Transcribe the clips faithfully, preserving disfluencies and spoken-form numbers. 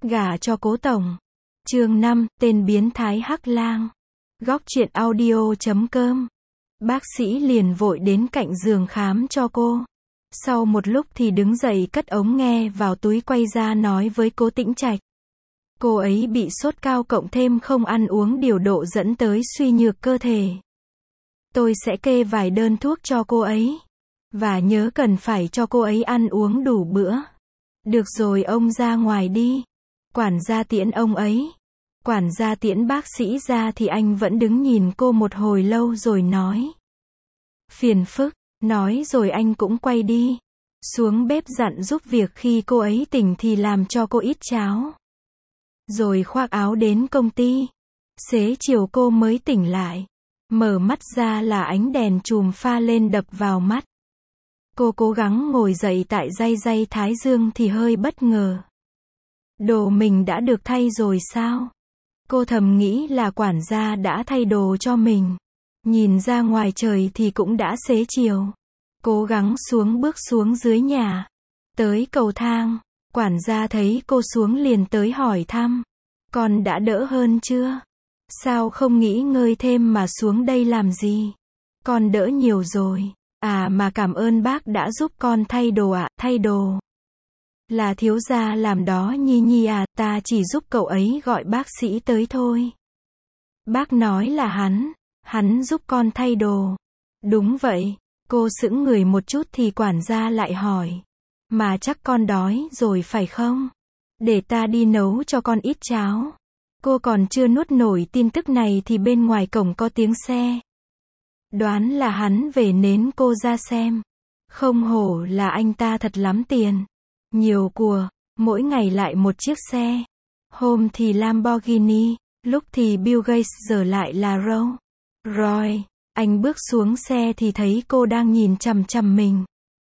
gả cho cố tổng. Chương năm, tên biến thái Hắc Lang. Góc truyện audio chấm com. Bác sĩ liền vội đến cạnh giường khám cho cô. Sau một lúc thì đứng dậy cất ống nghe vào túi quay ra nói với Cố Tĩnh Trạch. Cô ấy bị sốt cao cộng thêm không ăn uống điều độ dẫn tới suy nhược cơ thể. Tôi sẽ kê vài đơn thuốc cho cô ấy. Và nhớ cần phải cho cô ấy ăn uống đủ bữa. Được rồi, ông ra ngoài đi. Quản gia tiễn ông ấy. Quản gia tiễn bác sĩ ra thì anh vẫn đứng nhìn cô một hồi lâu rồi nói. Phiền phức, nói rồi anh cũng quay đi. Xuống bếp dặn giúp việc khi cô ấy tỉnh thì làm cho cô ít cháo. Rồi khoác áo đến công ty. Xế chiều cô mới tỉnh lại. Mở mắt ra là ánh đèn chùm pha lên đập vào mắt. Cô cố gắng ngồi dậy tại day day thái dương thì hơi bất ngờ. Đồ mình đã được thay rồi sao? Cô thầm nghĩ là quản gia đã thay đồ cho mình. Nhìn ra ngoài trời thì cũng đã xế chiều. Cố gắng xuống bước xuống dưới nhà. Tới cầu thang, quản gia thấy cô xuống liền tới hỏi thăm. Con đã đỡ hơn chưa? Sao không nghỉ ngơi thêm mà xuống đây làm gì? Con đỡ nhiều rồi. À mà cảm ơn bác đã giúp con thay đồ ạ, à, thay đồ. Là thiếu gia làm đó Nhi Nhi à, ta chỉ giúp cậu ấy gọi bác sĩ tới thôi. Bác nói là hắn, hắn giúp con thay đồ. Đúng vậy, cô sững người một chút thì quản gia lại hỏi. Mà chắc con đói rồi phải không? Để ta đi nấu cho con ít cháo. Cô còn chưa nuốt nổi tin tức này thì bên ngoài cổng có tiếng xe. Đoán là hắn về nến cô ra xem. Không hổ là anh ta thật lắm tiền. Nhiều của, mỗi ngày lại một chiếc xe. Hôm thì Lamborghini, lúc thì Bill Gates, giờ lại là Rolls Royce. Anh bước xuống xe thì thấy cô đang nhìn chằm chằm mình.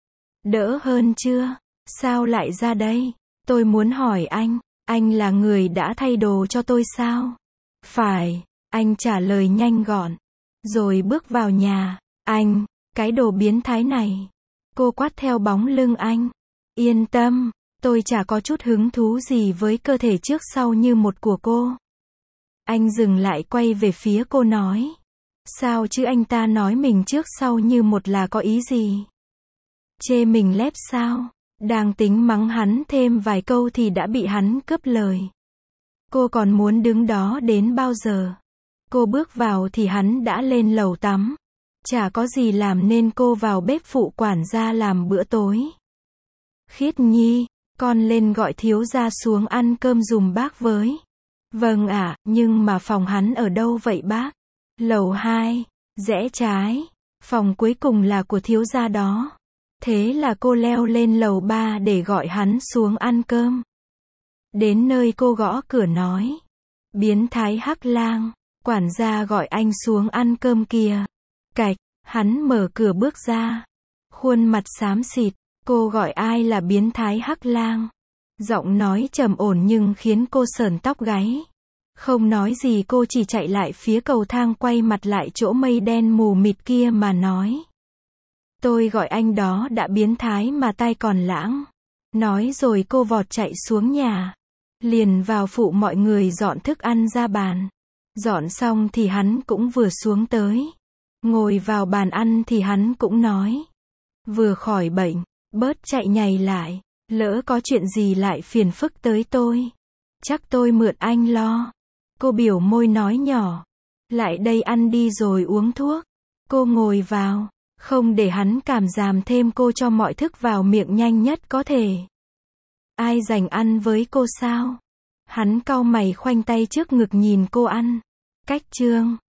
Đỡ hơn chưa? Sao lại ra đây? Tôi muốn hỏi anh, anh là người đã thay đồ cho tôi sao? Phải, anh trả lời nhanh gọn. Rồi bước vào nhà. Anh, cái đồ biến thái này. Cô quát theo bóng lưng anh. Yên tâm, tôi chả có chút hứng thú gì với cơ thể trước sau như một của cô. Anh dừng lại quay về phía cô nói. Sao chứ anh ta nói mình trước sau như một là có ý gì? Chê mình lép sao? Đang tính mắng hắn thêm vài câu thì đã bị hắn cướp lời. Cô còn muốn đứng đó đến bao giờ? Cô bước vào thì hắn đã lên lầu tắm. Chả có gì làm nên cô vào bếp phụ quản gia làm bữa tối. Khiết Nhi, con lên gọi thiếu gia xuống ăn cơm giùm bác với. Vâng ạ, à, nhưng mà phòng hắn ở đâu vậy bác? Lầu hai, rẽ trái. Phòng cuối cùng là của thiếu gia đó. Thế là cô leo lên lầu ba để gọi hắn xuống ăn cơm. Đến nơi cô gõ cửa nói. Biến thái Hắc Lang, quản gia gọi anh xuống ăn cơm kìa. Cạch, hắn mở cửa bước ra. Khuôn mặt xám xịt. Cô gọi ai là biến thái Hắc Lang? Giọng nói trầm ổn nhưng khiến cô sởn tóc gáy. Không nói gì cô chỉ chạy lại phía cầu thang quay mặt lại chỗ mây đen mù mịt kia mà nói. Tôi gọi anh đó đã biến thái mà tai còn lãng. Nói rồi cô vọt chạy xuống nhà. Liền vào phụ mọi người dọn thức ăn ra bàn. Dọn xong thì hắn cũng vừa xuống tới. Ngồi vào bàn ăn thì hắn cũng nói. Vừa khỏi bệnh, bớt chạy nhảy lại. Lỡ có chuyện gì lại phiền phức tới tôi. Chắc tôi mượn anh lo. Cô biểu môi nói nhỏ. Lại đây ăn đi rồi uống thuốc. Cô ngồi vào. Không để hắn cảm giảm thêm cô cho mọi thức vào miệng nhanh nhất có thể. Ai dành ăn với cô sao? Hắn cau mày khoanh tay trước ngực nhìn cô ăn. Cách chương